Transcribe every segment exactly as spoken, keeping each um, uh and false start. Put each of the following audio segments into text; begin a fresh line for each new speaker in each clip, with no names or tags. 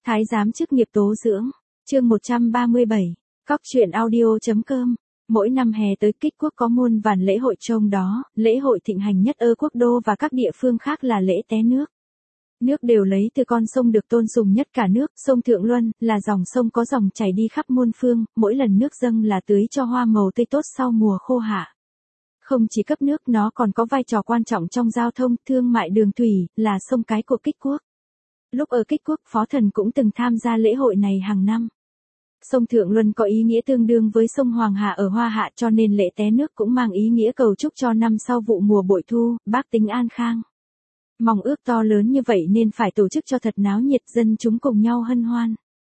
Thái giám chức nghiệp tố dưỡng, chương một trăm ba mươi bảy, cóc truyện audio.com. Mỗi năm hè tới Kích Quốc có muôn vàn lễ hội trong đó, lễ hội thịnh hành nhất ở quốc đô và các địa phương khác là lễ té nước. Nước đều lấy từ con sông được tôn sùng nhất cả nước, sông Thượng Luân, là dòng sông có dòng chảy đi khắp muôn phương, mỗi lần nước dâng là tưới cho hoa màu tươi tốt sau mùa khô hạ. Không chỉ cấp nước, nó còn có vai trò quan trọng trong giao thông, thương mại đường thủy, là sông cái của Kích Quốc. Lúc ở Kích Quốc, Phó Thần cũng từng tham gia lễ hội này hàng năm. Sông Thượng Luân có ý nghĩa tương đương với sông Hoàng Hà ở Hoa Hạ, cho nên lễ té nước cũng mang ý nghĩa cầu chúc cho năm sau vụ mùa bội thu, bác tính an khang. Mong ước to lớn như vậy nên phải tổ chức cho thật náo nhiệt, dân chúng cùng nhau hân hoan.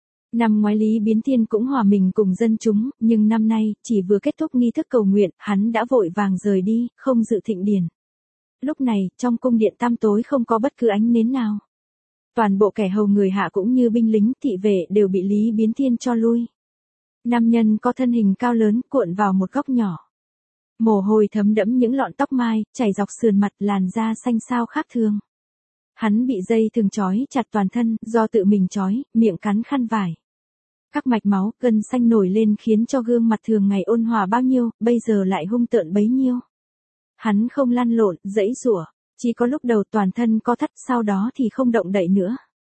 Năm ngoái Lý Biến Thiên cũng hòa mình cùng dân chúng, nhưng năm nay, chỉ vừa kết thúc nghi thức cầu nguyện, hắn đã vội vàng rời đi, không dự thịnh điển. Lúc này, trong cung điện tăm tối không có bất cứ ánh nến nào. Toàn bộ kẻ hầu người hạ cũng như binh lính, thị vệ đều bị Lý Biến Thiên cho lui. Nam nhân có thân hình cao lớn, cuộn vào một góc nhỏ. Mồ hôi thấm đẫm những lọn tóc mai, chảy dọc sườn mặt, làn da xanh xao khác thường. Hắn bị dây thừng trói chặt toàn thân, do tự mình trói, miệng cắn khăn vải. Các mạch máu, gân xanh nổi lên khiến cho gương mặt thường ngày ôn hòa bao nhiêu, bây giờ lại hung tợn bấy nhiêu. Hắn không lăn lộn, giãy giụa, chỉ có lúc đầu toàn thân co thắt, sau đó thì không động đậy nữa.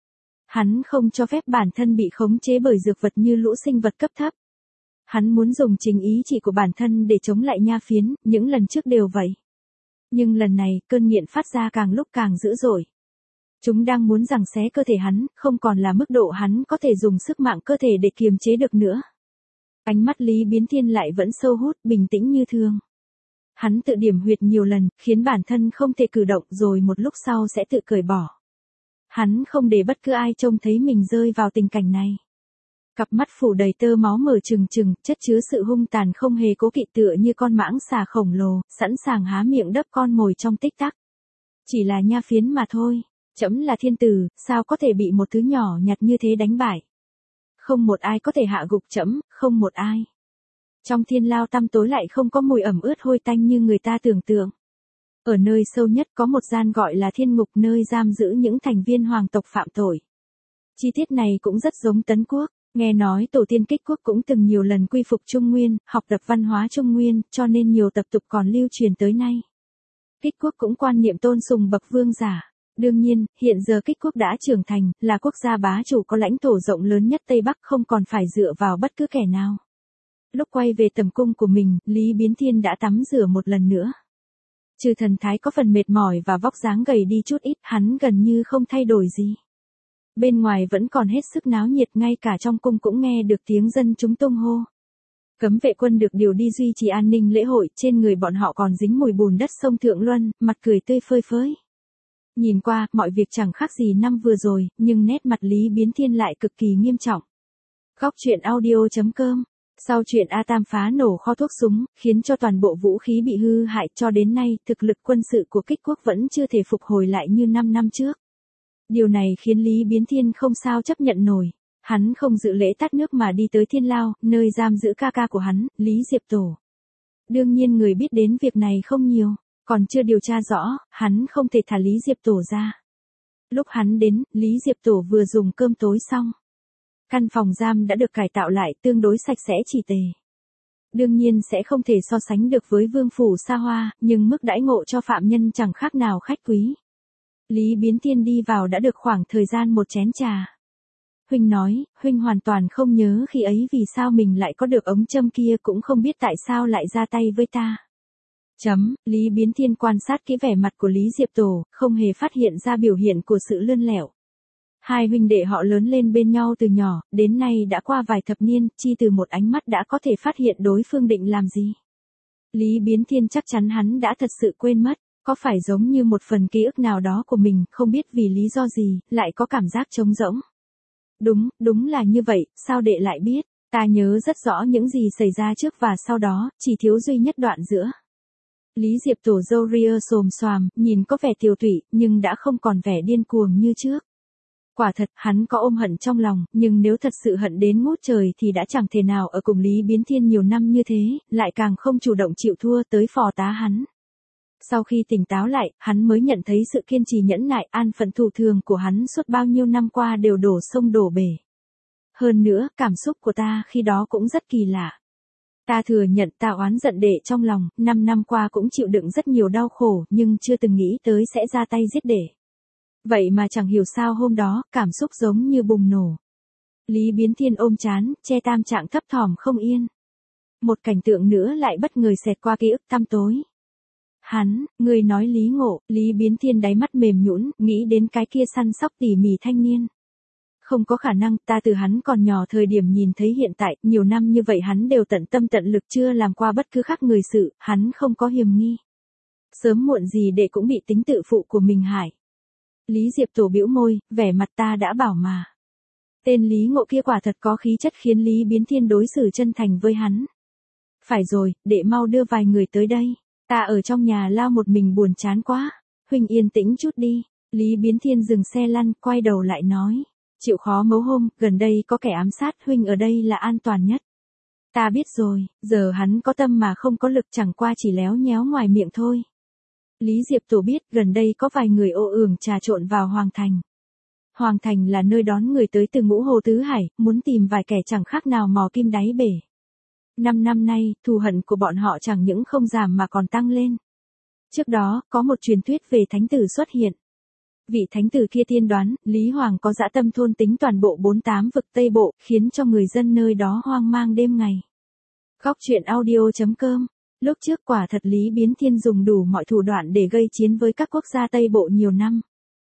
Hắn không cho phép bản thân bị khống chế bởi dược vật như lũ sinh vật cấp thấp. Hắn muốn dùng chính ý chỉ của bản thân để chống lại nha phiến, những lần trước đều vậy. Nhưng lần này, cơn nghiện phát ra càng lúc càng dữ dội. Chúng đang muốn giằng xé cơ thể hắn, không còn là mức độ hắn có thể dùng sức mạnh cơ thể để kiềm chế được nữa. Ánh mắt Lý Biến Thiên lại vẫn sâu hút, bình tĩnh như thường. Hắn tự điểm huyệt nhiều lần, khiến bản thân không thể cử động, rồi một lúc sau sẽ tự cởi bỏ. Hắn không để bất cứ ai trông thấy mình rơi vào tình cảnh này. Cặp mắt phủ đầy tơ máu mở trừng trừng, chất chứa sự hung tàn không hề cố kỵ, tựa như con mãng xà khổng lồ, sẵn sàng há miệng đấp con mồi trong tích tắc. Chỉ là nha phiến mà thôi. Trẫm là thiên tử, sao có thể bị một thứ nhỏ nhặt như thế đánh bại? Không một ai có thể hạ gục trẫm, không một ai. Trong thiên lao tăm tối lại không có mùi ẩm ướt hôi tanh như người ta tưởng tượng. Ở nơi sâu nhất có một gian gọi là thiên ngục, nơi giam giữ những thành viên hoàng tộc phạm tội. Chi tiết này cũng rất giống Tấn Quốc, nghe nói tổ tiên Kích Quốc cũng từng nhiều lần quy phục Trung Nguyên, học tập văn hóa Trung Nguyên, cho nên nhiều tập tục còn lưu truyền tới nay. Kích Quốc cũng quan niệm tôn sùng bậc vương giả. Đương nhiên, hiện giờ Kích Quốc đã trưởng thành, là quốc gia bá chủ có lãnh thổ rộng lớn nhất Tây Bắc, không còn phải dựa vào bất cứ kẻ nào. Lúc quay về tầm cung của mình, Lý Biến Thiên đã tắm rửa một lần nữa. Trừ thần thái có phần mệt mỏi và vóc dáng gầy đi chút ít, hắn gần như không thay đổi gì. Bên ngoài vẫn còn hết sức náo nhiệt, ngay cả trong cung cũng nghe được tiếng dân chúng tung hô. Cấm vệ quân được điều đi duy trì an ninh lễ hội, trên người bọn họ còn dính mùi bùn đất sông Thượng Luân, mặt cười tươi phơi phới. Nhìn qua, mọi việc chẳng khác gì năm vừa rồi, nhưng nét mặt Lý Biến Thiên lại cực kỳ nghiêm trọng. Cóc truyện audio.com. Sau chuyện A Tam phá nổ kho thuốc súng, khiến cho toàn bộ vũ khí bị hư hại, cho đến nay, thực lực quân sự của Kích Quốc vẫn chưa thể phục hồi lại như năm năm trước. Điều này khiến Lý Biến Thiên không sao chấp nhận nổi. Hắn không dự lễ tắt nước mà đi tới thiên lao, nơi giam giữ ca ca của hắn, Lý Diệp Tổ. Đương nhiên người biết đến việc này không nhiều. Còn chưa điều tra rõ, hắn không thể thả Lý Diệp Tổ ra. Lúc hắn đến, Lý Diệp Tổ vừa dùng cơm tối xong. Căn phòng giam đã được cải tạo lại, tương đối sạch sẽ chỉ tề. Đương nhiên sẽ không thể so sánh được với vương phủ xa hoa, nhưng mức đãi ngộ cho phạm nhân chẳng khác nào khách quý. Lý Biến Thiên đi vào đã được khoảng thời gian một chén trà. Huynh nói, huynh hoàn toàn không nhớ khi ấy vì sao mình lại có được ống châm kia, cũng không biết tại sao lại ra tay với ta. Chấm, Lý Biến Thiên quan sát kỹ vẻ mặt của Lý Diệp Tổ, không hề phát hiện ra biểu hiện của sự lươn lẹo. Hai huynh đệ họ lớn lên bên nhau từ nhỏ, đến nay đã qua vài thập niên, chi từ một ánh mắt đã có thể phát hiện đối phương định làm gì. Lý Biến Thiên chắc chắn hắn đã thật sự quên mất, có phải giống như một phần ký ức nào đó của mình, không biết vì lý do gì, lại có cảm giác trống rỗng. Đúng, đúng là như vậy, sao đệ lại biết, ta nhớ rất rõ những gì xảy ra trước và sau đó, chỉ thiếu duy nhất đoạn giữa. Lý Diệp Tổ râu ria xồm xoàm, nhìn có vẻ tiều tụy, nhưng đã không còn vẻ điên cuồng như trước. Quả thật, hắn có ôm hận trong lòng, nhưng nếu thật sự hận đến ngút trời thì đã chẳng thể nào ở cùng Lý Biến Thiên nhiều năm như thế, lại càng không chủ động chịu thua tới phò tá hắn. Sau khi tỉnh táo lại, hắn mới nhận thấy sự kiên trì nhẫn nại an phận thủ thường của hắn suốt bao nhiêu năm qua đều đổ sông đổ bể. Hơn nữa, cảm xúc của ta khi đó cũng rất kỳ lạ. Ta thừa nhận ta oán giận đệ trong lòng, năm năm qua cũng chịu đựng rất nhiều đau khổ nhưng chưa từng nghĩ tới sẽ ra tay giết đệ. Vậy mà chẳng hiểu sao hôm đó, cảm xúc giống như bùng nổ. Lý Biến Thiên ôm trán, che tam trạng thấp thỏm không yên. Một cảnh tượng nữa lại bất ngờ xẹt qua ký ức tăm tối. Hắn, người nói Lý Ngộ, Lý Biến Thiên đáy mắt mềm nhũn, nghĩ đến cái kia săn sóc tỉ mỉ thanh niên. Không có khả năng, ta từ hắn còn nhỏ thời điểm nhìn thấy hiện tại, nhiều năm như vậy hắn đều tận tâm tận lực chưa làm qua bất cứ khác người sự, hắn không có hiềm nghi. Sớm muộn gì đệ cũng bị tính tự phụ của mình hại. Lý Diệp Tổ bĩu môi, vẻ mặt ta đã bảo mà. Tên Lý Ngộ kia quả thật có khí chất khiến Lý Biến Thiên đối xử chân thành với hắn. Phải rồi, đệ mau đưa vài người tới đây. Ta ở trong nhà lao một mình buồn chán quá. Huynh yên tĩnh chút đi. Lý Biến Thiên dừng xe lăn, quay đầu lại nói. Chịu khó mấu hôm, gần đây có kẻ ám sát, huynh ở đây là an toàn nhất. Ta biết rồi, giờ hắn có tâm mà không có lực, chẳng qua chỉ léo nhéo ngoài miệng thôi. Lý Diệp Tổ biết gần đây có vài người ô ưởng trà trộn vào Hoàng Thành. Hoàng Thành là nơi đón người tới từ ngũ hồ tứ hải, muốn tìm vài kẻ chẳng khác nào mò kim đáy bể. Năm năm nay, thù hận của bọn họ chẳng những không giảm mà còn tăng lên. Trước đó, có một truyền thuyết về thánh tử xuất hiện. Vị thánh tử kia tiên đoán, Lý Hoàng có dã tâm thôn tính toàn bộ bốn tám vực Tây Bộ, khiến cho người dân nơi đó hoang mang đêm ngày. Góc truyện audio chấm com. Lúc trước quả thật Lý Biến Thiên dùng đủ mọi thủ đoạn để gây chiến với các quốc gia Tây Bộ nhiều năm.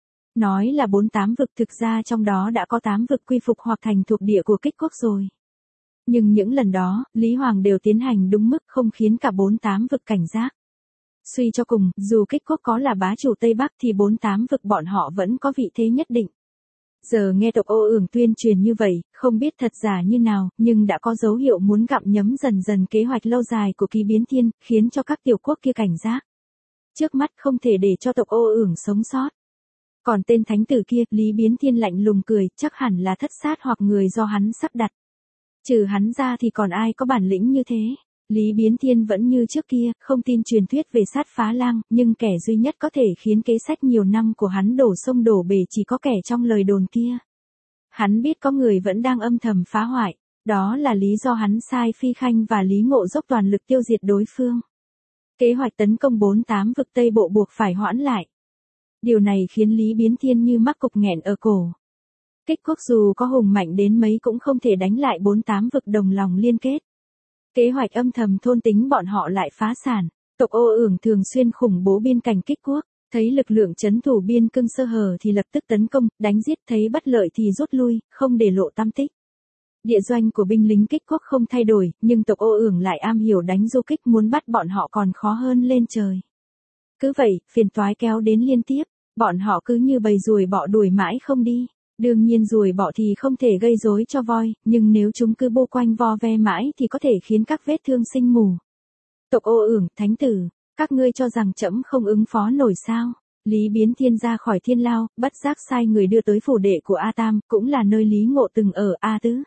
Nói là bốn tám vực, thực ra trong đó đã có tám vực quy phục hoặc thành thuộc địa của Kích quốc rồi. Nhưng những lần đó, Lý Hoàng đều tiến hành đúng mức không khiến cả bốn tám vực cảnh giác. Suy cho cùng, dù Kích quốc có là bá chủ Tây Bắc thì bốn tám vực bọn họ vẫn có vị thế nhất định. Giờ nghe tộc ô ưởng tuyên truyền như vậy, không biết thật giả như nào, nhưng đã có dấu hiệu muốn gặm nhấm dần dần kế hoạch lâu dài của Ký Biến Thiên, khiến cho các tiểu quốc kia cảnh giác. Trước mắt không thể để cho tộc ô ưởng sống sót. Còn tên thánh tử kia, Lý Biến Thiên lạnh lùng cười, chắc hẳn là thất sát hoặc người do hắn sắp đặt. Trừ hắn ra thì còn ai có bản lĩnh như thế. Lý Biến Thiên vẫn như trước kia, không tin truyền thuyết về sát phá lang, nhưng kẻ duy nhất có thể khiến kế sách nhiều năm của hắn đổ sông đổ bể chỉ có kẻ trong lời đồn kia. Hắn biết có người vẫn đang âm thầm phá hoại, đó là lý do hắn sai Phi Khanh và Lý Ngộ dốc toàn lực tiêu diệt đối phương. Kế hoạch tấn công bốn tám vực Tây Bộ buộc phải hoãn lại. Điều này khiến Lý Biến Thiên như mắc cục nghẹn ở cổ. Kích quốc dù có hùng mạnh đến mấy cũng không thể đánh lại bốn tám vực đồng lòng liên kết. Kế hoạch âm thầm thôn tính bọn họ lại phá sản. Tộc ô ưởng thường xuyên khủng bố biên cảnh Kích quốc, thấy lực lượng trấn thủ biên cương sơ hở thì lập tức tấn công, đánh giết, thấy bất lợi thì rút lui, không để lộ tăm tích. Địa doanh của binh lính Kích quốc không thay đổi, nhưng tộc ô ưởng lại am hiểu đánh du kích, muốn bắt bọn họ còn khó hơn lên trời. Cứ vậy, phiền toái kéo đến liên tiếp, bọn họ cứ như bầy ruồi bọ đuổi mãi không đi. Đương nhiên ruồi bọ thì không thể gây rối cho voi, nhưng nếu chúng cứ bô quanh vo ve mãi thì có thể khiến các vết thương sinh mù. Tộc ô ưởng, thánh tử, các ngươi cho rằng trẫm không ứng phó nổi sao? Lý Biến Thiên ra khỏi thiên lao, bất giác sai người đưa tới phủ đệ của A Tam, cũng là nơi Lý Ngộ từng ở. A Tứ.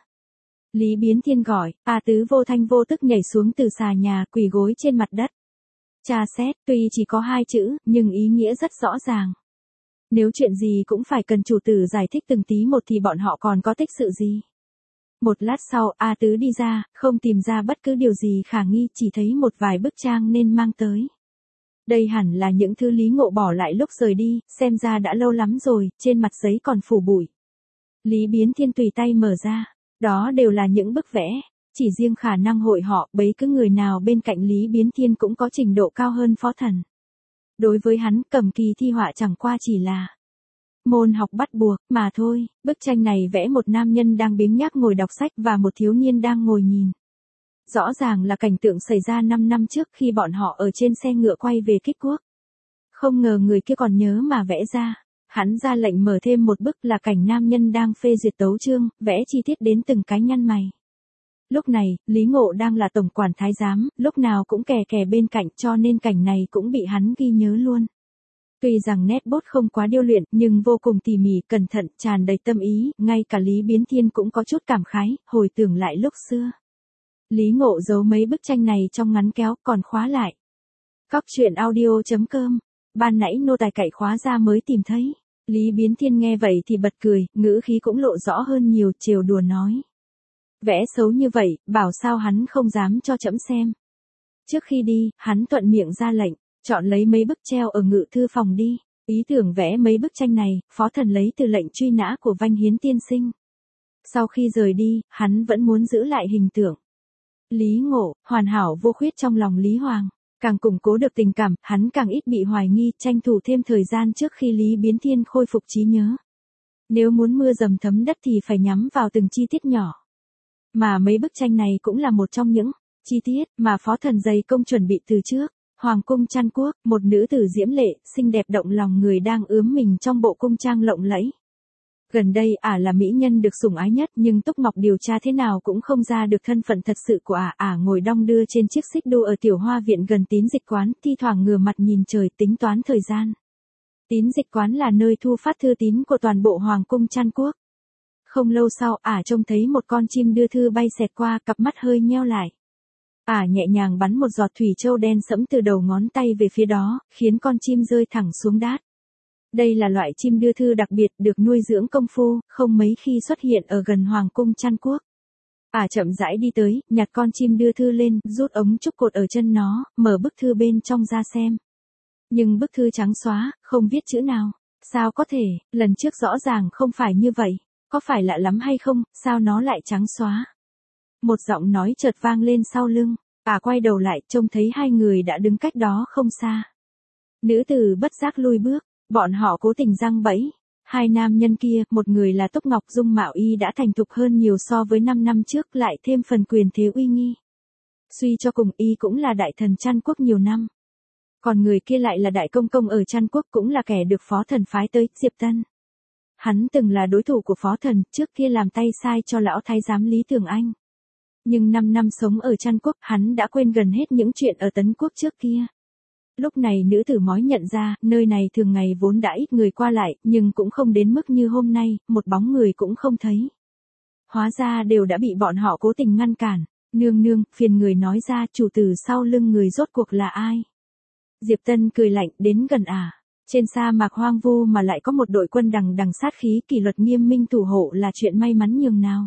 Lý Biến Thiên gọi, A Tứ vô thanh vô tức nhảy xuống từ xà nhà, quỳ gối trên mặt đất. Tra xét, tuy chỉ có hai chữ, nhưng ý nghĩa rất rõ ràng. Nếu chuyện gì cũng phải cần chủ tử giải thích từng tí một thì bọn họ còn có tích sự gì. Một lát sau, A Tứ đi ra, không tìm ra bất cứ điều gì khả nghi, chỉ thấy một vài bức trang nên mang tới. Đây hẳn là những thứ Lý Ngộ bỏ lại lúc rời đi, xem ra đã lâu lắm rồi, trên mặt giấy còn phủ bụi. Lý Biến Thiên tùy tay mở ra, đó đều là những bức vẽ, chỉ riêng khả năng hội họ, bấy cứ người nào bên cạnh Lý Biến Thiên cũng có trình độ cao hơn phó thần. Đối với hắn, cầm kỳ thi họa chẳng qua chỉ là môn học bắt buộc, mà thôi. Bức tranh này vẽ một nam nhân đang biếng nhác ngồi đọc sách và một thiếu niên đang ngồi nhìn. Rõ ràng là cảnh tượng xảy ra năm năm trước khi bọn họ ở trên xe ngựa quay về Kích quốc. Không ngờ người kia còn nhớ mà vẽ ra. Hắn ra lệnh mở thêm một bức là cảnh nam nhân đang phê duyệt tấu chương, vẽ chi tiết đến từng cái nhăn mày. Lúc này, Lý Ngộ đang là tổng quản thái giám, lúc nào cũng kè kè bên cạnh cho nên cảnh này cũng bị hắn ghi nhớ luôn. Tuy rằng nét bút không quá điêu luyện, nhưng vô cùng tỉ mỉ, cẩn thận, tràn đầy tâm ý, ngay cả Lý Biến Thiên cũng có chút cảm khái, hồi tưởng lại lúc xưa. Lý Ngộ giấu mấy bức tranh này trong ngắn kéo, còn khóa lại. Cóc truyện audio.com. Ban nãy nô tài cậy khóa ra mới tìm thấy. Lý Biến Thiên nghe vậy thì bật cười, ngữ khí cũng lộ rõ hơn nhiều, trêu đùa nói. Vẽ xấu như vậy, bảo sao hắn không dám cho trẫm xem. Trước khi đi, hắn thuận miệng ra lệnh, chọn lấy mấy bức treo ở ngự thư phòng đi. Ý tưởng vẽ mấy bức tranh này, phó thần lấy từ lệnh truy nã của Vanh Hiến tiên sinh. Sau khi rời đi, hắn vẫn muốn giữ lại hình tượng Lý Ngộ, hoàn hảo vô khuyết trong lòng Lý Hoàng. Càng củng cố được tình cảm, hắn càng ít bị hoài nghi, tranh thủ thêm thời gian trước khi Lý Biến Thiên khôi phục trí nhớ. Nếu muốn mưa dầm thấm đất thì phải nhắm vào từng chi tiết nhỏ. Mà mấy bức tranh này cũng là một trong những chi tiết mà phó thần dày công chuẩn bị từ trước. Hoàng cung Trăn Quốc, một nữ tử diễm lệ, xinh đẹp động lòng người đang ướm mình trong bộ cung trang lộng lẫy. Gần đây ả là mỹ nhân được sủng ái nhất, nhưng Túc Ngọc điều tra thế nào cũng không ra được thân phận thật sự của ả. Ả ngồi đong đưa trên chiếc xích đu ở tiểu hoa viện gần Tín Dịch Quán, thi thoảng ngửa mặt nhìn trời tính toán thời gian. Tín Dịch Quán là nơi thu phát thư tín của toàn bộ Hoàng cung Trăn Quốc. Không lâu sau, ả trông thấy một con chim đưa thư bay xẹt qua, cặp mắt hơi nheo lại. Ả nhẹ nhàng bắn một giọt thủy châu đen sẫm từ đầu ngón tay về phía đó, khiến con chim rơi thẳng xuống đát. Đây là loại chim đưa thư đặc biệt, được nuôi dưỡng công phu, không mấy khi xuất hiện ở gần Hoàng cung Trăn Quốc. Ả chậm rãi đi tới, nhặt con chim đưa thư lên, rút ống trúc cột ở chân nó, mở bức thư bên trong ra xem. Nhưng bức thư trắng xóa, không viết chữ nào. Sao có thể, lần trước rõ ràng không phải như vậy. Có phải lạ lắm hay không, sao nó lại trắng xóa? Một giọng nói chợt vang lên sau lưng. Ả quay đầu lại, trông thấy hai người đã đứng cách đó không xa. Nữ tử bất giác lui bước. Bọn họ cố tình giăng bẫy. Hai nam nhân kia, một người là Túc Ngọc, dung mạo y đã thành thục hơn nhiều so với năm năm trước, lại thêm phần quyền thế uy nghi. Suy cho cùng y cũng là đại thần Trăn Quốc nhiều năm. Còn người kia lại là đại công công ở Trăn Quốc, cũng là kẻ được phó thần phái tới, Diệp Tân. Hắn từng là đối thủ của phó thần, trước kia làm tay sai cho lão thái giám Lý Tường Anh. Nhưng năm năm sống ở Trăn Quốc, hắn đã quên gần hết những chuyện ở Tấn Quốc trước kia. Lúc này nữ tử mói nhận ra, nơi này thường ngày vốn đã ít người qua lại, nhưng cũng không đến mức như hôm nay, một bóng người cũng không thấy. Hóa ra đều đã bị bọn họ cố tình ngăn cản. Nương nương, phiền người nói ra chủ tử sau lưng người rốt cuộc là ai? Diệp Tân cười lạnh, đến gần ả. Trên sa mạc hoang vu mà lại có một đội quân đằng đằng sát khí, kỷ luật nghiêm minh thủ hộ là chuyện may mắn nhường nào.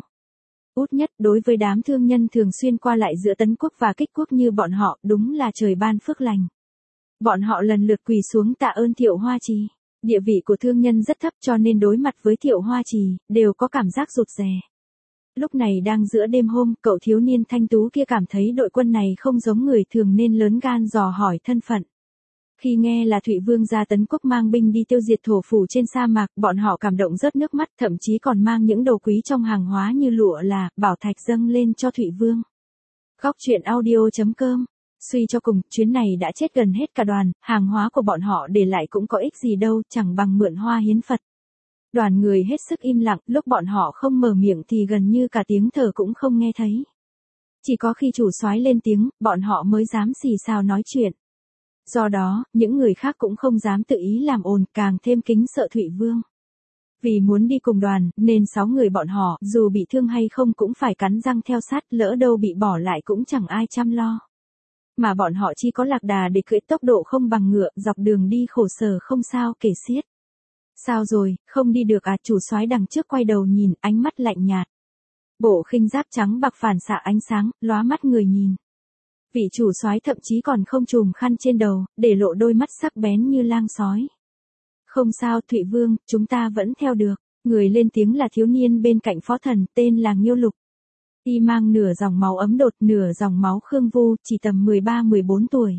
Út nhất, đối với đám thương nhân thường xuyên qua lại giữa Tấn Quốc và Kích Quốc như bọn họ, đúng là trời ban phước lành. Bọn họ lần lượt quỳ xuống tạ ơn Thiệu Hoa Trì. Địa vị của thương nhân rất thấp, cho nên đối mặt với Thiệu Hoa Trì, đều có cảm giác rụt rè. Lúc này đang giữa đêm hôm, cậu thiếu niên thanh tú kia cảm thấy đội quân này không giống người thường nên lớn gan dò hỏi thân phận. Khi nghe là Thụy Vương gia Tấn Quốc mang binh đi tiêu diệt thổ phỉ trên sa mạc, bọn họ cảm động rớt nước mắt, thậm chí còn mang những đồ quý trong hàng hóa như lụa là, bảo thạch dâng lên cho Thụy Vương. Cóc truyện audio.com. Suy cho cùng, chuyến này đã chết gần hết cả đoàn, hàng hóa của bọn họ để lại cũng có ích gì đâu, chẳng bằng mượn hoa hiến Phật. Đoàn người hết sức im lặng, lúc bọn họ không mở miệng thì gần như cả tiếng thở cũng không nghe thấy. Chỉ có khi chủ soái lên tiếng, bọn họ mới dám xì xào nói chuyện. Do đó, những người khác cũng không dám tự ý làm ồn, càng thêm kính sợ Thụy Vương. Vì muốn đi cùng đoàn, nên sáu người bọn họ, dù bị thương hay không cũng phải cắn răng theo sát, lỡ đâu bị bỏ lại cũng chẳng ai chăm lo. Mà bọn họ chỉ có lạc đà để cưỡi, tốc độ không bằng ngựa, dọc đường đi khổ sở không sao kể xiết. Sao rồi, không đi được à? Chủ soái đằng trước quay đầu nhìn, ánh mắt lạnh nhạt. Bộ khinh giáp trắng bạc phản xạ ánh sáng, lóa mắt người nhìn. Vị chủ soái thậm chí còn không trùm khăn trên đầu, để lộ đôi mắt sắc bén như lang sói. Không sao Thụy Vương, chúng ta vẫn theo được. Người lên tiếng là thiếu niên bên cạnh phó thần, tên là Nghiêu Lục. Y mang nửa dòng máu Ấm Đột, nửa dòng máu Khương Vu, chỉ tầm mười ba mười bốn tuổi.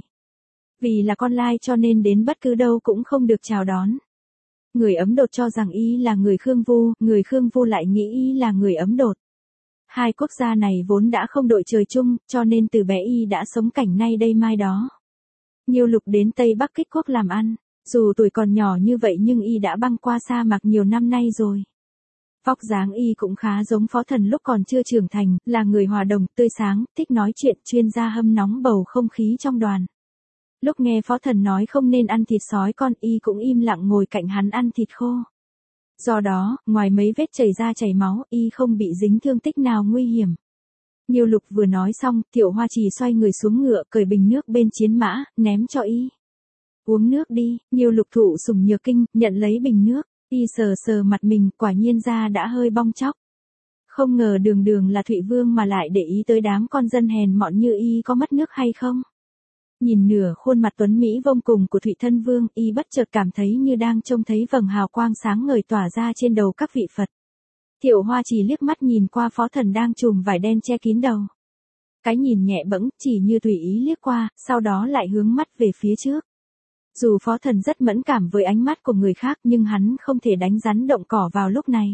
Vì là con lai cho nên đến bất cứ đâu cũng không được chào đón. Người Ấm Đột cho rằng y là người Khương Vu, người Khương Vu lại nghĩ y là người Ấm Đột. Hai quốc gia này vốn đã không đội trời chung, cho nên từ bé y đã sống cảnh nay đây mai đó. Nghiêu Lục đến Tây Bắc Kích Quốc làm ăn, dù tuổi còn nhỏ như vậy nhưng y đã băng qua sa mạc nhiều năm nay rồi. Vóc dáng y cũng khá giống phó thần lúc còn chưa trưởng thành, là người hòa đồng, tươi sáng, thích nói chuyện, chuyên gia hâm nóng bầu không khí trong đoàn. Lúc nghe phó thần nói không nên ăn thịt sói con, y cũng im lặng ngồi cạnh hắn ăn thịt khô. Do đó, ngoài mấy vết chảy ra chảy máu, y không bị dính thương tích nào nguy hiểm. Nghiêu Lục vừa nói xong, Thiệu Hoa Trì xoay người xuống ngựa, cởi bình nước bên chiến mã, ném cho y. Uống nước đi. Nghiêu Lục thụ sủng nhược kinh, nhận lấy bình nước, y sờ sờ mặt mình, quả nhiên da đã hơi bong tróc. Không ngờ đường đường là Thụy Vương mà lại để ý tới đám con dân hèn mọn như y có mất nước hay không. Nhìn nửa khuôn mặt tuấn Mỹ vông cùng của Thụy Thân Vương, y bất chợt cảm thấy như đang trông thấy vầng hào quang sáng ngời tỏa ra trên đầu các vị Phật. Thiệu Hoa Trì liếc mắt nhìn qua Phó Thần đang trùm vải đen che kín đầu. Cái nhìn nhẹ bẫng, chỉ như tùy ý liếc qua, sau đó lại hướng mắt về phía trước. Dù Phó Thần rất mẫn cảm với ánh mắt của người khác nhưng hắn không thể đánh rắn động cỏ vào lúc này.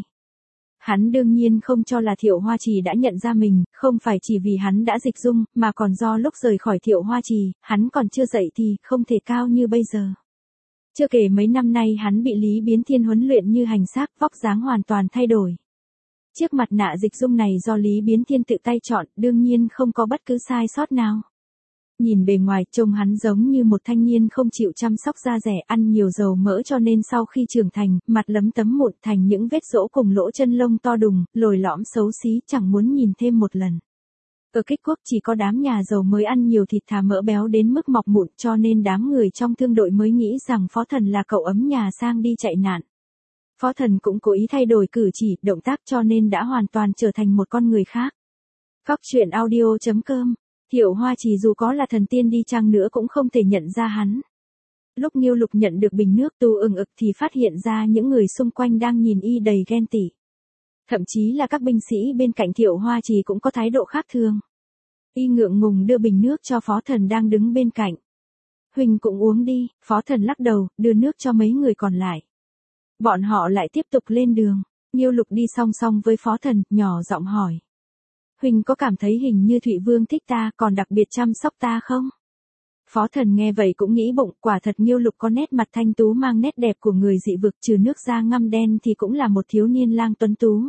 Hắn đương nhiên không cho là Thiệu Hoa Trì đã nhận ra mình, không phải chỉ vì hắn đã dịch dung, mà còn do lúc rời khỏi Thiệu Hoa Trì, hắn còn chưa dậy thì không thể cao như bây giờ. Chưa kể mấy năm nay hắn bị Lý Biến Thiên huấn luyện như hành xác, vóc dáng hoàn toàn thay đổi. Chiếc mặt nạ dịch dung này do Lý Biến Thiên tự tay chọn, đương nhiên không có bất cứ sai sót nào. Nhìn bề ngoài trông hắn giống như một thanh niên không chịu chăm sóc da dẻ, ăn nhiều dầu mỡ cho nên sau khi trưởng thành, mặt lấm tấm mụn thành những vết rỗ cùng lỗ chân lông to đùng, lồi lõm xấu xí, chẳng muốn nhìn thêm một lần. Ở Kích Quốc chỉ có đám nhà giàu mới ăn nhiều thịt thà mỡ béo đến mức mọc mụn, cho nên đám người trong thương đội mới nghĩ rằng Phó Thần là cậu ấm nhà sang đi chạy nạn. Phó Thần cũng cố ý thay đổi cử chỉ, động tác cho nên đã hoàn toàn trở thành một con người khác. Cóc truyện audio chấm com. Thiệu Hoa Trì dù có là thần tiên đi chăng nữa cũng không thể nhận ra hắn. Lúc Nghiêu Lục nhận được bình nước tu ừng ực thì phát hiện ra những người xung quanh đang nhìn y đầy ghen tị. Thậm chí là các binh sĩ bên cạnh Thiệu Hoa Trì cũng có thái độ khác thường. Y ngượng ngùng đưa bình nước cho Phó Thần đang đứng bên cạnh. Huynh cũng uống đi. Phó Thần lắc đầu, đưa nước cho mấy người còn lại. Bọn họ lại tiếp tục lên đường. Nghiêu Lục đi song song với Phó Thần, nhỏ giọng hỏi. Huynh có cảm thấy hình như Thụy Vương thích ta, còn đặc biệt chăm sóc ta không? Phó Thần nghe vậy cũng nghĩ bụng, quả thật Nghiêu Lục có nét mặt thanh tú mang nét đẹp của người dị vực, trừ nước da ngăm đen thì cũng là một thiếu niên lang tuấn tú.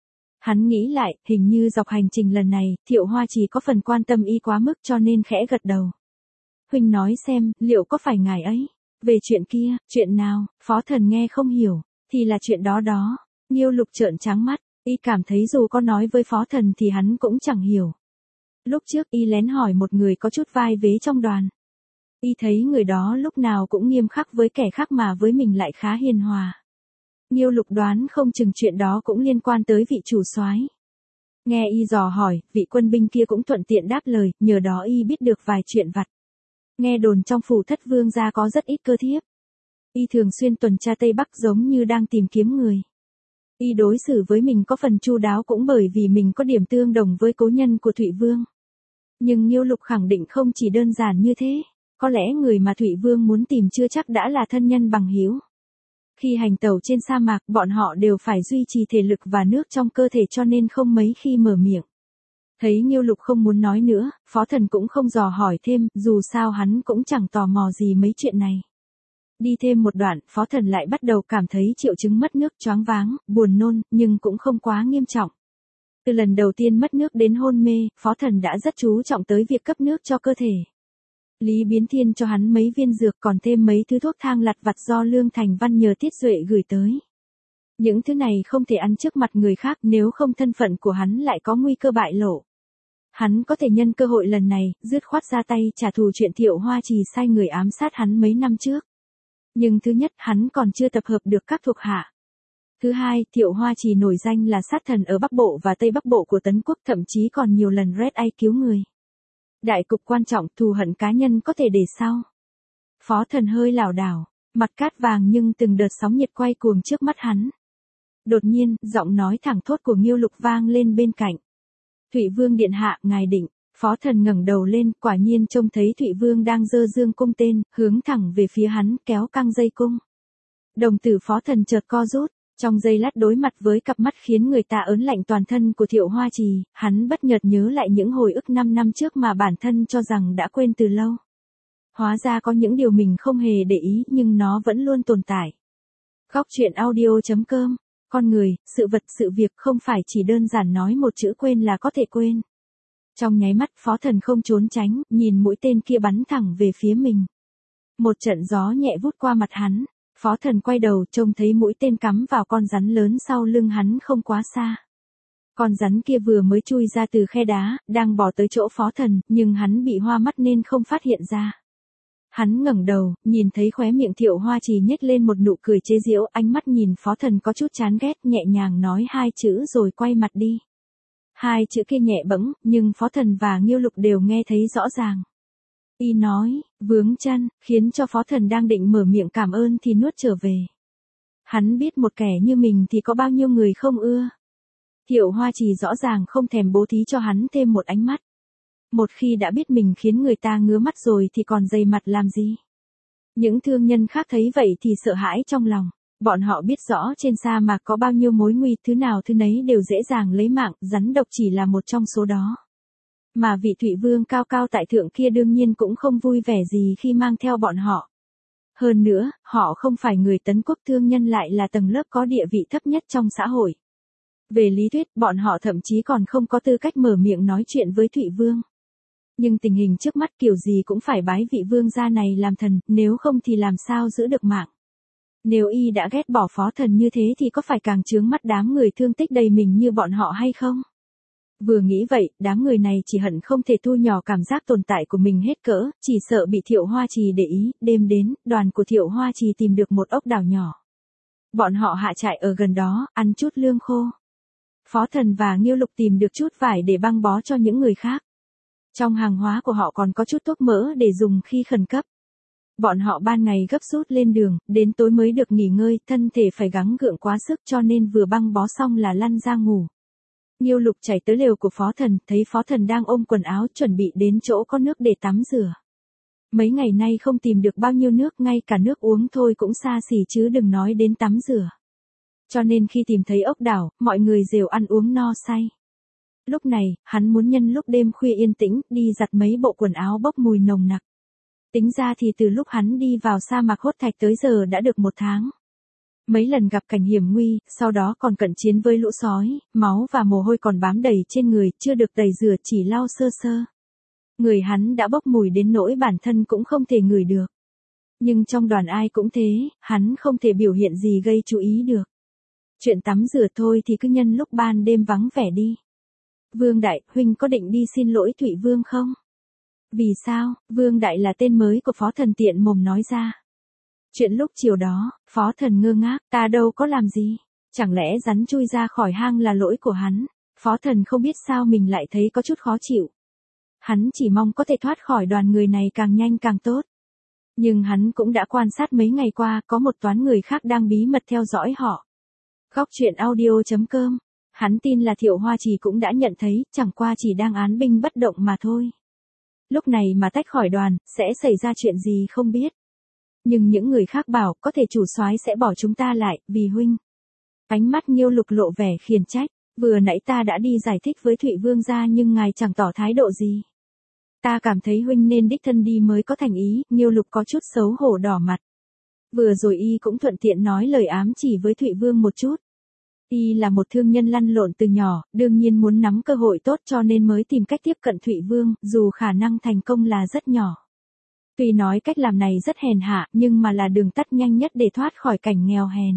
Hắn nghĩ lại, hình như dọc hành trình lần này, Thiệu Hoa Trì có phần quan tâm y quá mức cho nên khẽ gật đầu. Huynh nói xem, liệu có phải ngài ấy? Về chuyện kia, chuyện nào? Phó Thần nghe không hiểu, thì là chuyện đó đó. Nghiêu Lục trợn trắng mắt. Y cảm thấy dù có nói với Phó Thần thì hắn cũng chẳng hiểu. Lúc trước y lén hỏi một người có chút vai vế trong đoàn. Y thấy người đó lúc nào cũng nghiêm khắc với kẻ khác mà với mình lại khá hiền hòa. Nghiêu Lục đoán không chừng chuyện đó cũng liên quan tới vị chủ soái. Nghe y dò hỏi, vị quân binh kia cũng thuận tiện đáp lời, nhờ đó y biết được vài chuyện vặt. Nghe đồn trong phủ Thất Vương gia có rất ít cơ thiếp. Y thường xuyên tuần tra Tây Bắc giống như đang tìm kiếm người. Y đối xử với mình có phần chu đáo cũng bởi vì mình có điểm tương đồng với cố nhân của Thụy Vương. Nhưng Nghiêu Lục khẳng định không chỉ đơn giản như thế, có lẽ người mà Thụy Vương muốn tìm chưa chắc đã là thân nhân bằng hữu. Khi hành tẩu trên sa mạc, bọn họ đều phải duy trì thể lực và nước trong cơ thể cho nên không mấy khi mở miệng. Thấy Nghiêu Lục không muốn nói nữa, Phó Thần cũng không dò hỏi thêm, dù sao hắn cũng chẳng tò mò gì mấy chuyện này. Đi thêm một đoạn, Phó Thần lại bắt đầu cảm thấy triệu chứng mất nước, choáng váng, buồn nôn, nhưng cũng không quá nghiêm trọng. Từ lần đầu tiên mất nước đến hôn mê, Phó Thần đã rất chú trọng tới việc cấp nước cho cơ thể. Lý Biến Thiên cho hắn mấy viên dược còn thêm mấy thứ thuốc thang lặt vặt do Lương Thành Văn nhờ Tiết Duệ gửi tới. Những thứ này không thể ăn trước mặt người khác, nếu không thân phận của hắn lại có nguy cơ bại lộ. Hắn có thể nhân cơ hội lần này, dứt khoát ra tay trả thù chuyện Thiệu Hoa Trì sai người ám sát hắn mấy năm trước. Nhưng thứ nhất, hắn còn chưa tập hợp được các thuộc hạ. Thứ hai, Thiệu Hoa Trì nổi danh là sát thần ở Bắc Bộ và Tây Bắc Bộ của Tấn Quốc, thậm chí còn nhiều lần Red Eye cứu người. Đại cục quan trọng, thù hận cá nhân có thể để sau. Phó Thần hơi lảo đảo, mặt cát vàng nhưng từng đợt sóng nhiệt quay cuồng trước mắt hắn. Đột nhiên, giọng nói thẳng thốt của Nghiêu Lục vang lên bên cạnh. Thụy Vương điện hạ, ngài định. Phó Thần ngẩng đầu lên, quả nhiên trông thấy Thụy Vương đang giơ dương cung tên, hướng thẳng về phía hắn, kéo căng dây cung. Đồng tử Phó Thần chợt co rút, trong giây lát đối mặt với cặp mắt khiến người ta ớn lạnh toàn thân của Thiệu Hoa Trì, hắn bất chợt nhớ lại những hồi ức năm năm trước mà bản thân cho rằng đã quên từ lâu. Hóa ra có những điều mình không hề để ý nhưng nó vẫn luôn tồn tại. Góc truyện audio chấm com. Con người, sự vật, sự việc không phải chỉ đơn giản nói một chữ quên là có thể quên. Trong nháy mắt, Phó Thần không trốn tránh, nhìn mũi tên kia bắn thẳng về phía mình. Một trận gió nhẹ vút qua mặt hắn, Phó Thần quay đầu trông thấy mũi tên cắm vào con rắn lớn sau lưng hắn không quá xa. Con rắn kia vừa mới chui ra từ khe đá, đang bò tới chỗ Phó Thần, nhưng hắn bị hoa mắt nên không phát hiện ra. Hắn ngẩng đầu, nhìn thấy khóe miệng Thiệu Hoa Trì nhếch lên một nụ cười chế giễu, ánh mắt nhìn Phó Thần có chút chán ghét, nhẹ nhàng nói hai chữ rồi quay mặt đi. Hai chữ kia nhẹ bẫng, nhưng Phó Thần và Nghiêu Lục đều nghe thấy rõ ràng. Y nói, vướng chân, khiến cho Phó Thần đang định mở miệng cảm ơn thì nuốt trở về. Hắn biết một kẻ như mình thì có bao nhiêu người không ưa. Thiệu Hoa Trì rõ ràng không thèm bố thí cho hắn thêm một ánh mắt. Một khi đã biết mình khiến người ta ngứa mắt rồi thì còn dày mặt làm gì? Những thương nhân khác thấy vậy thì sợ hãi trong lòng. Bọn họ biết rõ trên sa mạc có bao nhiêu mối nguy, thứ nào thứ nấy đều dễ dàng lấy mạng, rắn độc chỉ là một trong số đó. Mà vị Thụy Vương cao cao tại thượng kia đương nhiên cũng không vui vẻ gì khi mang theo bọn họ. Hơn nữa, họ không phải người Tấn Quốc, thương nhân lại là tầng lớp có địa vị thấp nhất trong xã hội. Về lý thuyết, bọn họ thậm chí còn không có tư cách mở miệng nói chuyện với Thụy Vương. Nhưng tình hình trước mắt kiểu gì cũng phải bái vị vương gia này làm thần, nếu không thì làm sao giữ được mạng. Nếu y đã ghét bỏ Phó Thần như thế thì có phải càng chướng mắt đám người thương tích đầy mình như bọn họ hay không? Vừa nghĩ vậy, đám người này chỉ hận không thể thu nhỏ cảm giác tồn tại của mình hết cỡ, chỉ sợ bị Thiệu Hoa Trì để ý. Đêm đến, đoàn của Thiệu Hoa Trì tìm được một ốc đảo nhỏ. Bọn họ hạ trại ở gần đó, ăn chút lương khô. Phó Thần và Nghiêu Lục tìm được chút vải để băng bó cho những người khác. Trong hàng hóa của họ còn có chút thuốc mỡ để dùng khi khẩn cấp. Bọn họ ban ngày gấp rút lên đường, đến tối mới được nghỉ ngơi, thân thể phải gắng gượng quá sức cho nên vừa băng bó xong là lăn ra ngủ. Nghiêu Lục chạy tới lều của Phó Thần, thấy Phó Thần đang ôm quần áo chuẩn bị đến chỗ có nước để tắm rửa. Mấy ngày nay không tìm được bao nhiêu nước, ngay cả nước uống thôi cũng xa xỉ chứ đừng nói đến tắm rửa. Cho nên khi tìm thấy ốc đảo, mọi người đều ăn uống no say. Lúc này, hắn muốn nhân lúc đêm khuya yên tĩnh, đi giặt mấy bộ quần áo bốc mùi nồng nặc. Tính ra thì từ lúc hắn đi vào sa mạc Hốt Thạch tới giờ đã được một tháng. Mấy lần gặp cảnh hiểm nguy, sau đó còn cận chiến với lũ sói, máu và mồ hôi còn bám đầy trên người, chưa được tẩy rửa chỉ lau sơ sơ. Người hắn đã bốc mùi đến nỗi bản thân cũng không thể ngửi được. Nhưng trong đoàn ai cũng thế, hắn không thể biểu hiện gì gây chú ý được. Chuyện tắm rửa thôi thì cứ nhân lúc ban đêm vắng vẻ đi. Vương Đại, huynh có định đi xin lỗi Thụy Vương không? Vì sao? Vương Đại là tên mới của Phó Thần tiện mồm nói ra. Chuyện lúc chiều đó, Phó Thần ngơ ngác, ta đâu có làm gì? Chẳng lẽ rắn chui ra khỏi hang là lỗi của hắn? Phó Thần không biết sao mình lại thấy có chút khó chịu. Hắn chỉ mong có thể thoát khỏi đoàn người này càng nhanh càng tốt. Nhưng hắn cũng đã quan sát mấy ngày qua có một toán người khác đang bí mật theo dõi họ. Góc truyện audio chấm com. Hắn tin là Thiệu Hoa Trì cũng đã nhận thấy, chẳng qua chỉ đang án binh bất động mà thôi. Lúc này mà tách khỏi đoàn, sẽ xảy ra chuyện gì không biết. Nhưng những người khác bảo có thể chủ soái sẽ bỏ chúng ta lại, vì huynh. Ánh mắt Nghiêu Lục lộ vẻ khiển trách, vừa nãy ta đã đi giải thích với Thụy Vương gia nhưng ngài chẳng tỏ thái độ gì. Ta cảm thấy huynh nên đích thân đi mới có thành ý, Nghiêu Lục có chút xấu hổ đỏ mặt. Vừa rồi y cũng thuận tiện nói lời ám chỉ với Thụy Vương một chút. Y là một thương nhân lăn lộn từ nhỏ, đương nhiên muốn nắm cơ hội tốt cho nên mới tìm cách tiếp cận Thụy Vương, dù khả năng thành công là rất nhỏ. Tuy nói cách làm này rất hèn hạ, nhưng mà là đường tắt nhanh nhất để thoát khỏi cảnh nghèo hèn.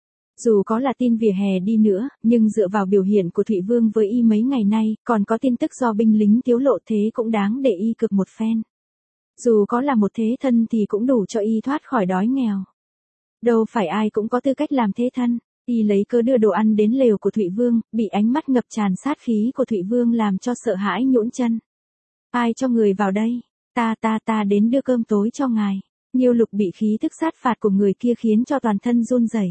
Dù có là tin vỉa hè đi nữa, nhưng dựa vào biểu hiện của Thụy Vương với y mấy ngày nay, còn có tin tức do binh lính tiếu lộ thế cũng đáng để y cực một phen. Dù có là một thế thân thì cũng đủ cho y thoát khỏi đói nghèo. Đâu phải ai cũng có tư cách làm thế thân. Y lấy cớ đưa đồ ăn đến lều của Thụy Vương, bị ánh mắt ngập tràn sát khí của Thụy Vương làm cho sợ hãi nhũn chân. Ai cho người vào đây? Ta ta ta đến đưa cơm tối cho ngài. Nghiêu Lục bị khí thức sát phạt của người kia khiến cho toàn thân run rẩy.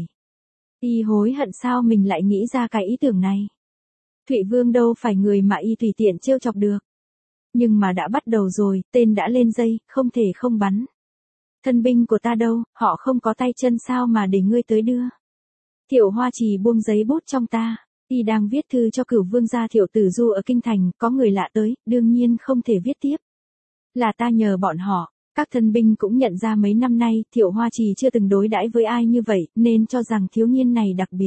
Y hối hận sao mình lại nghĩ ra cái ý tưởng này. Thụy Vương đâu phải người mà y tùy tiện trêu chọc được. Nhưng mà đã bắt đầu rồi, tên đã lên dây, không thể không bắn. Thân binh của ta đâu, họ không có tay chân sao mà để ngươi tới đưa. Thiệu Hoa Trì buông giấy bút trong ta, y đang viết thư cho Cửu Vương gia Thiệu Tử Du ở kinh thành, có người lạ tới, đương nhiên không thể viết tiếp. Là ta nhờ bọn họ, các thân binh cũng nhận ra mấy năm nay Thiệu Hoa Trì chưa từng đối đãi với ai như vậy, nên cho rằng thiếu niên này đặc biệt.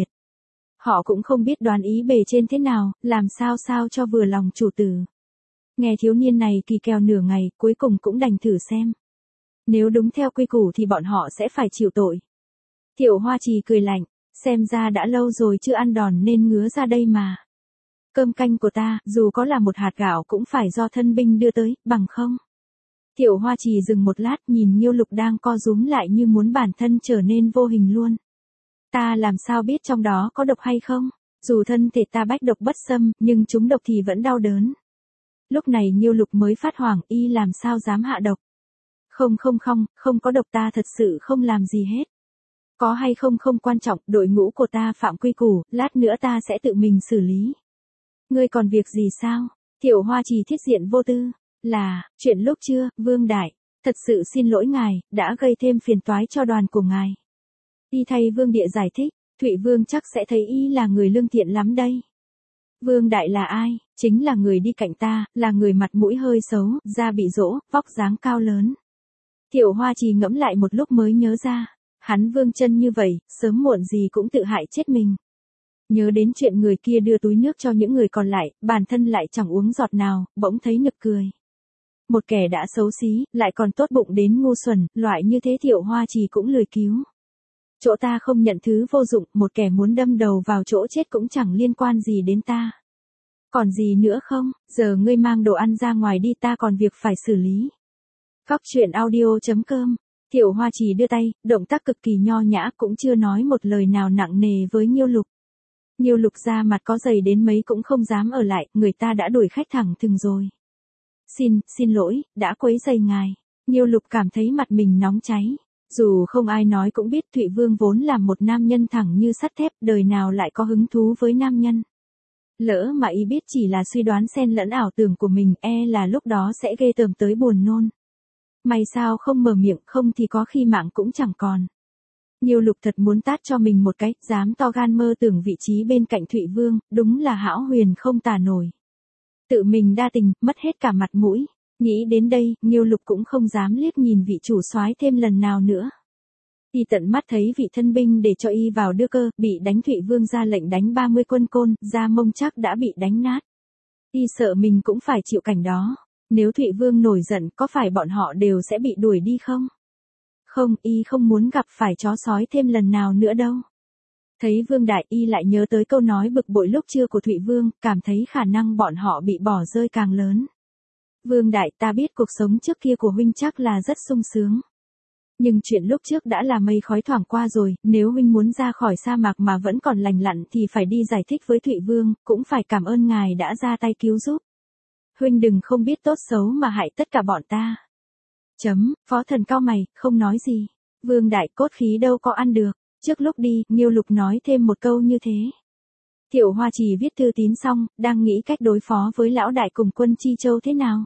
Họ cũng không biết đoán ý bề trên thế nào, làm sao sao cho vừa lòng chủ tử. Nghe thiếu niên này kỳ kèo nửa ngày, cuối cùng cũng đành thử xem. Nếu đúng theo quy củ thì bọn họ sẽ phải chịu tội. Thiệu Hoa Trì cười lạnh. Xem ra đã lâu rồi chưa ăn đòn nên ngứa ra đây mà. Cơm canh của ta, dù có là một hạt gạo cũng phải do thân binh đưa tới, bằng không. Thiệu Hoa Trì dừng một lát nhìn Nghiêu Lục đang co rúm lại như muốn bản thân trở nên vô hình luôn. Ta làm sao biết trong đó có độc hay không? Dù thân thể ta bách độc bất xâm, nhưng chúng độc thì vẫn đau đớn. Lúc này Nghiêu Lục mới phát hoảng, y làm sao dám hạ độc. Không không không, không có độc, ta thật sự không làm gì hết. Có hay không không quan trọng, đội ngũ của ta phạm quy củ, lát nữa ta sẽ tự mình xử lý. Ngươi còn việc gì sao? Thiệu Hoa Trì thiết diện vô tư. Là, chuyện lúc trưa, Vương Đại, thật sự xin lỗi ngài, đã gây thêm phiền toái cho đoàn của ngài. Y thay Vương Địa giải thích, Thụy Vương chắc sẽ thấy y là người lương thiện lắm đây. Vương Đại là ai? Chính là người đi cạnh ta, là người mặt mũi hơi xấu, da bị rỗ, vóc dáng cao lớn. Thiệu Hoa Trì ngẫm lại một lúc mới nhớ ra, hắn Vương Chân như vậy, sớm muộn gì cũng tự hại chết mình. Nhớ đến chuyện người kia đưa túi nước cho những người còn lại, bản thân lại chẳng uống giọt nào, bỗng thấy nực cười. Một kẻ đã xấu xí, lại còn tốt bụng đến ngu xuẩn, loại như thế Thiệu Hoa Trì cũng lười cứu. Chỗ ta không nhận thứ vô dụng, một kẻ muốn đâm đầu vào chỗ chết cũng chẳng liên quan gì đến ta. Còn gì nữa không, giờ ngươi mang đồ ăn ra ngoài đi, ta còn việc phải xử lý. Cóc truyện audio chấm com. Thiệu Hoa Trì đưa tay, động tác cực kỳ nho nhã, cũng chưa nói một lời nào nặng nề với Nghiêu Lục. Nghiêu Lục ra mặt có dày đến mấy cũng không dám ở lại, người ta đã đuổi khách thẳng thừng rồi. Xin, xin lỗi, đã quấy rầy ngài. Nghiêu Lục cảm thấy mặt mình nóng cháy. Dù không ai nói cũng biết Thụy Vương vốn là một nam nhân thẳng như sắt thép, đời nào lại có hứng thú với nam nhân. Lỡ mà y biết chỉ là suy đoán xen lẫn ảo tưởng của mình, e là lúc đó sẽ ghê tởm tới buồn nôn. May sao không mở miệng, không thì có khi mạng cũng chẳng còn. Nghiêu Lục thật muốn tát cho mình một cái, dám to gan mơ tưởng vị trí bên cạnh Thụy Vương, đúng là hão huyền không tả nổi. Tự mình đa tình, mất hết cả mặt mũi. Nghĩ đến đây, Nghiêu Lục cũng không dám liếc nhìn vị chủ soái thêm lần nào nữa. Y tận mắt thấy vị thân binh để cho y vào đưa cơ, bị đánh, Thụy Vương ra lệnh đánh ba mươi quân côn, da mông chắc đã bị đánh nát. Y sợ mình cũng phải chịu cảnh đó. Nếu Thụy Vương nổi giận, có phải bọn họ đều sẽ bị đuổi đi không? Không, y không muốn gặp phải chó sói thêm lần nào nữa đâu. Thấy Vương Đại, y lại nhớ tới câu nói bực bội lúc trưa của Thụy Vương, cảm thấy khả năng bọn họ bị bỏ rơi càng lớn. Vương Đại, ta biết cuộc sống trước kia của huynh chắc là rất sung sướng. Nhưng chuyện lúc trước đã là mây khói thoảng qua rồi, nếu huynh muốn ra khỏi sa mạc mà vẫn còn lành lặn thì phải đi giải thích với Thụy Vương, cũng phải cảm ơn ngài đã ra tay cứu giúp. Huynh đừng không biết tốt xấu mà hại tất cả bọn ta. Chấm, Phó Thần cau mày, không nói gì. Vương Đại, cốt khí đâu có ăn được. Trước lúc đi, Nghiêu Lục nói thêm một câu như thế. Thiệu Hoa Trì viết thư tín xong, đang nghĩ cách đối phó với lão đại cùng quân Chi Châu thế nào.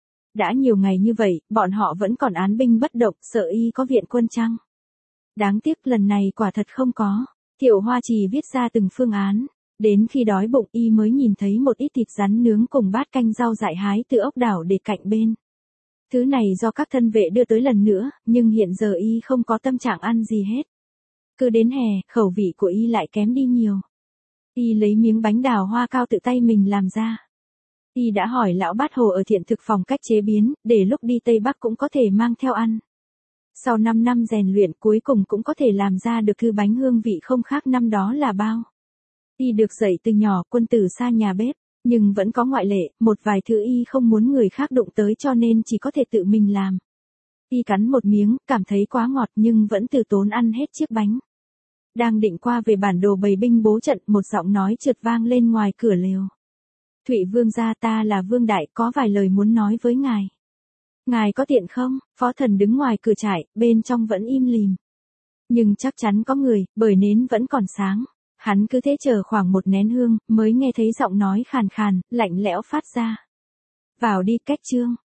Đã nhiều ngày như vậy, bọn họ vẫn còn án binh bất động, sợ y có viện quân chăng? Đáng tiếc lần này quả thật không có. Thiệu Hoa Trì viết ra từng phương án. Đến khi đói bụng y mới nhìn thấy một ít thịt rắn nướng cùng bát canh rau dại hái từ ốc đảo để cạnh bên. Thứ này do các thân vệ đưa tới lần nữa, nhưng hiện giờ y không có tâm trạng ăn gì hết. Cứ đến hè, khẩu vị của y lại kém đi nhiều. Y lấy miếng bánh đào hoa cao tự tay mình làm ra. Y đã hỏi lão Bát Hồ ở thiện thực phòng cách chế biến, để lúc đi Tây Bắc cũng có thể mang theo ăn. Sau năm năm rèn luyện cuối cùng cũng có thể làm ra được thứ bánh hương vị không khác năm đó là bao. Y được dạy từ nhỏ quân tử xa nhà bếp, nhưng vẫn có ngoại lệ, một vài thứ y không muốn người khác đụng tới cho nên chỉ có thể tự mình làm. Y cắn một miếng, cảm thấy quá ngọt nhưng vẫn từ tốn ăn hết chiếc bánh. Đang định qua về bản đồ bày binh bố trận, một giọng nói chợt vang lên ngoài cửa lều. Thụy Vương gia, ta là Vương Đại, có vài lời muốn nói với ngài. Ngài có tiện không? Phó Thần đứng ngoài cửa trại, bên trong vẫn im lìm. Nhưng chắc chắn có người, bởi nến vẫn còn sáng. Hắn cứ thế chờ khoảng một nén hương, mới nghe thấy giọng nói khàn khàn, lạnh lẽo phát ra. Vào đi, Cách Trương.